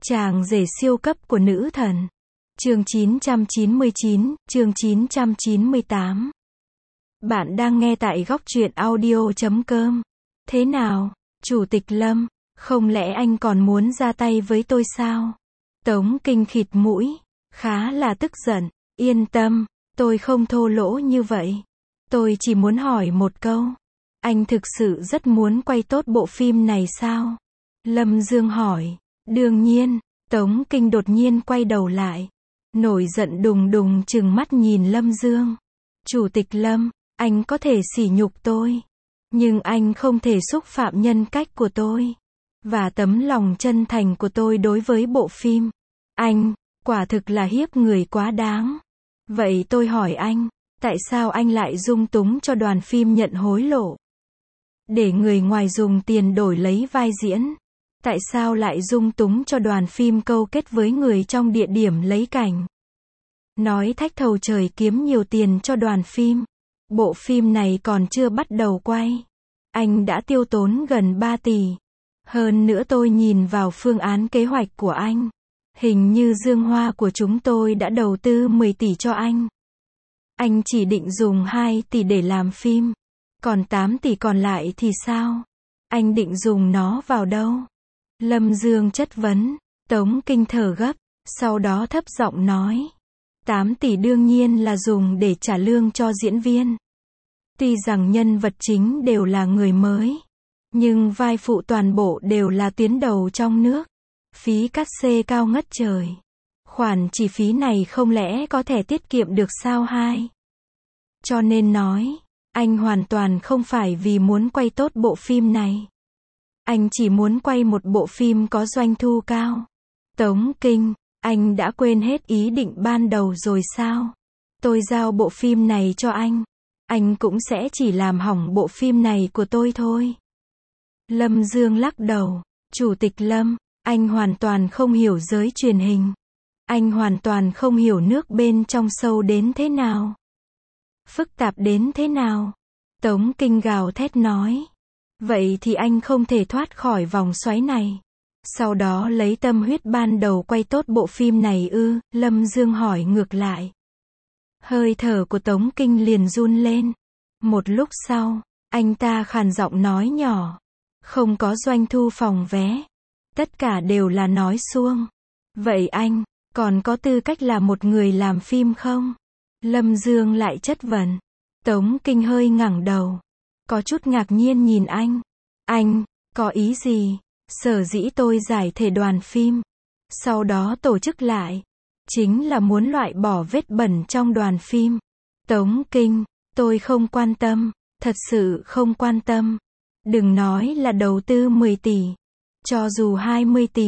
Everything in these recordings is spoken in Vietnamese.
Chàng rể siêu cấp của nữ thần. Chương 999, chương 998. Bạn đang nghe tại góc truyện audio.com. Thế nào, Chủ tịch Lâm, không lẽ anh còn muốn ra tay với tôi sao? Tống Kinh khịt mũi, khá là tức giận. Yên tâm, tôi không thô lỗ như vậy. Tôi chỉ muốn hỏi một câu. Anh thực sự rất muốn quay tốt bộ phim này sao? Lâm Dương hỏi. Đương nhiên. Tống Kinh đột nhiên quay đầu lại. Nổi giận đùng đùng trừng mắt nhìn Lâm Dương. Chủ tịch Lâm, anh có thể sỉ nhục tôi. Nhưng anh không thể xúc phạm nhân cách của tôi. Và tấm lòng chân thành của tôi đối với bộ phim. Anh, quả thực là hiếp người quá đáng. Vậy tôi hỏi anh, tại sao anh lại dung túng cho đoàn phim nhận hối lộ? Để người ngoài dùng tiền đổi lấy vai diễn. Tại sao lại dung túng cho đoàn phim câu kết với người trong địa điểm lấy cảnh? Nói thách thầu trời kiếm nhiều tiền cho đoàn phim. Bộ phim này còn chưa bắt đầu quay. Anh đã tiêu tốn gần 3 tỷ. Hơn nữa tôi nhìn vào phương án kế hoạch của anh. Hình như Dương Hoa của chúng tôi đã đầu tư 10 tỷ cho anh. Anh chỉ định dùng 2 tỷ để làm phim. Còn 8 tỷ còn lại thì sao? Anh định dùng nó vào đâu? Lâm Dương chất vấn. Tống Kinh thở gấp, sau đó thấp giọng nói. 8 tỷ đương nhiên là dùng để trả lương cho diễn viên. Tuy rằng nhân vật chính đều là người mới, nhưng vai phụ toàn bộ đều là tuyến đầu trong nước. Phí cát xê cao ngất trời. Khoản chi phí này không lẽ có thể tiết kiệm được sao hai? Cho nên nói, anh hoàn toàn không phải vì muốn quay tốt bộ phim này. Anh chỉ muốn quay một bộ phim có doanh thu cao. Tống Kinh, anh đã quên hết ý định ban đầu rồi sao? Tôi giao bộ phim này cho anh cũng sẽ chỉ làm hỏng bộ phim này của tôi thôi. Lâm Dương lắc đầu. Chủ tịch Lâm, anh hoàn toàn không hiểu giới truyền hình. Anh hoàn toàn không hiểu nước bên trong sâu đến thế nào. Phức tạp đến thế nào. Tống Kinh gào thét nói. Vậy thì anh không thể thoát khỏi vòng xoáy này. Sau đó lấy tâm huyết ban đầu quay tốt bộ phim này ư? Lâm Dương hỏi ngược lại. Hơi thở của Tống Kinh liền run lên. Một lúc sau, anh ta khàn giọng nói nhỏ. Không có doanh thu phòng vé. Tất cả đều là nói suông. Vậy anh, còn có tư cách là một người làm phim không? Lâm Dương lại chất vấn. Tống Kinh hơi ngẩng đầu. Có chút ngạc nhiên nhìn anh. Anh, có ý gì? Sở dĩ tôi giải thể đoàn phim. Sau đó tổ chức lại. Chính là muốn loại bỏ vết bẩn trong đoàn phim. Tống Kinh, tôi không quan tâm. Thật sự không quan tâm. Đừng nói là đầu tư 10 tỷ. Cho dù 20 tỷ,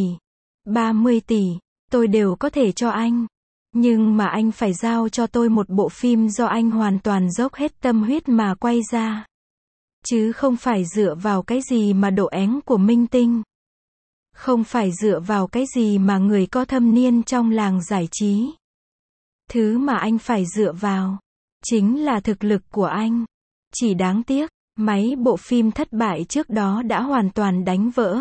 30 tỷ, tôi đều có thể cho anh. Nhưng mà anh phải giao cho tôi một bộ phim do anh hoàn toàn dốc hết tâm huyết mà quay ra. Chứ không phải dựa vào cái gì mà độ ánh của minh tinh. Không phải dựa vào cái gì mà người có thâm niên trong làng giải trí. Thứ mà anh phải dựa vào, chính là thực lực của anh. Chỉ đáng tiếc, mấy bộ phim thất bại trước đó đã hoàn toàn đánh vỡ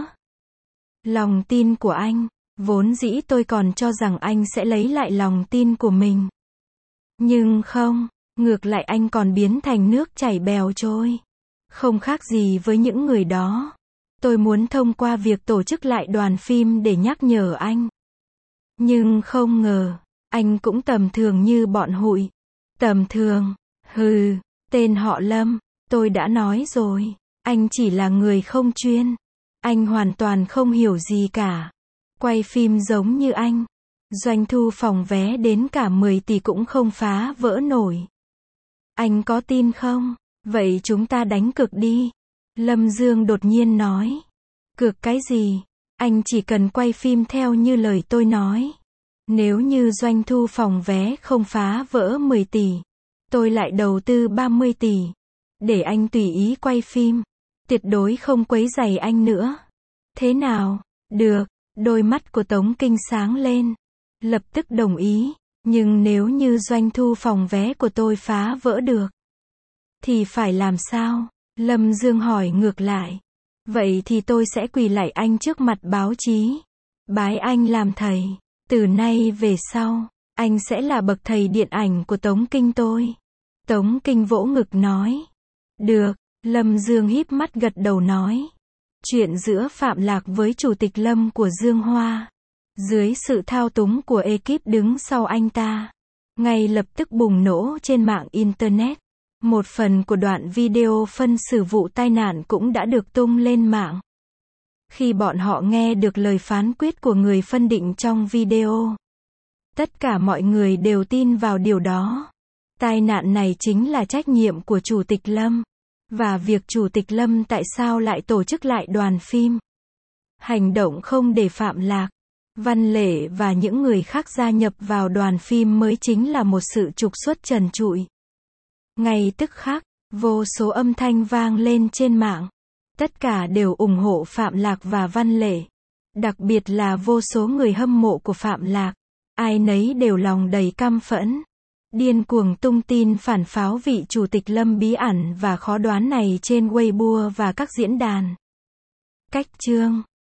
lòng tin của anh. Vốn dĩ tôi còn cho rằng anh sẽ lấy lại lòng tin của mình. Nhưng không, ngược lại anh còn biến thành nước chảy bèo trôi. Không khác gì với những người đó. Tôi muốn thông qua việc tổ chức lại đoàn phim để nhắc nhở anh. Nhưng không ngờ, anh cũng tầm thường như bọn hụi. Tầm thường, hừ, tên họ Lâm, tôi đã nói rồi, anh chỉ là người không chuyên. Anh hoàn toàn không hiểu gì cả. Quay phim giống như anh, doanh thu phòng vé đến cả 10 tỷ cũng không phá vỡ nổi. Anh có tin không? Vậy chúng ta đánh cược đi. Lâm Dương đột nhiên nói. Cược cái gì? Anh chỉ cần quay phim theo như lời tôi nói. Nếu như doanh thu phòng vé không phá vỡ 10 tỷ, tôi lại đầu tư 30 tỷ. Để anh tùy ý quay phim. Tuyệt đối không quấy rầy anh nữa. Thế nào? Được. Đôi mắt của Tống Kinh sáng lên. Lập tức đồng ý. Nhưng nếu như doanh thu phòng vé của tôi phá vỡ được, thì phải làm sao? Lâm Dương hỏi ngược lại. Vậy thì tôi sẽ quỳ lạy anh trước mặt báo chí. Bái anh làm thầy. Từ nay về sau, anh sẽ là bậc thầy điện ảnh của Tống Kinh tôi. Tống Kinh vỗ ngực nói. Được, Lâm Dương híp mắt gật đầu nói. Chuyện giữa Phạm Lạc với Chủ tịch Lâm của Dương Hoa, dưới sự thao túng của ekip đứng sau anh ta, ngay lập tức bùng nổ trên mạng Internet. Một phần của đoạn video phân xử vụ tai nạn cũng đã được tung lên mạng. Khi bọn họ nghe được lời phán quyết của người phân định trong video, tất cả mọi người đều tin vào điều đó. Tai nạn này chính là trách nhiệm của Chủ tịch Lâm. Và việc Chủ tịch Lâm tại sao lại tổ chức lại đoàn phim. Hành động không để Phạm Lạc, Văn Lệ và những người khác gia nhập vào đoàn phim mới chính là một sự trục xuất trần trụi. Ngay tức khắc, vô số âm thanh vang lên trên mạng. Tất cả đều ủng hộ Phạm Lạc và Văn Lệ. Đặc biệt là vô số người hâm mộ của Phạm Lạc. Ai nấy đều lòng đầy căm phẫn. Điên cuồng tung tin phản pháo vị Chủ tịch Lâm bí ẩn và khó đoán này trên Weibo và các diễn đàn. Cách chương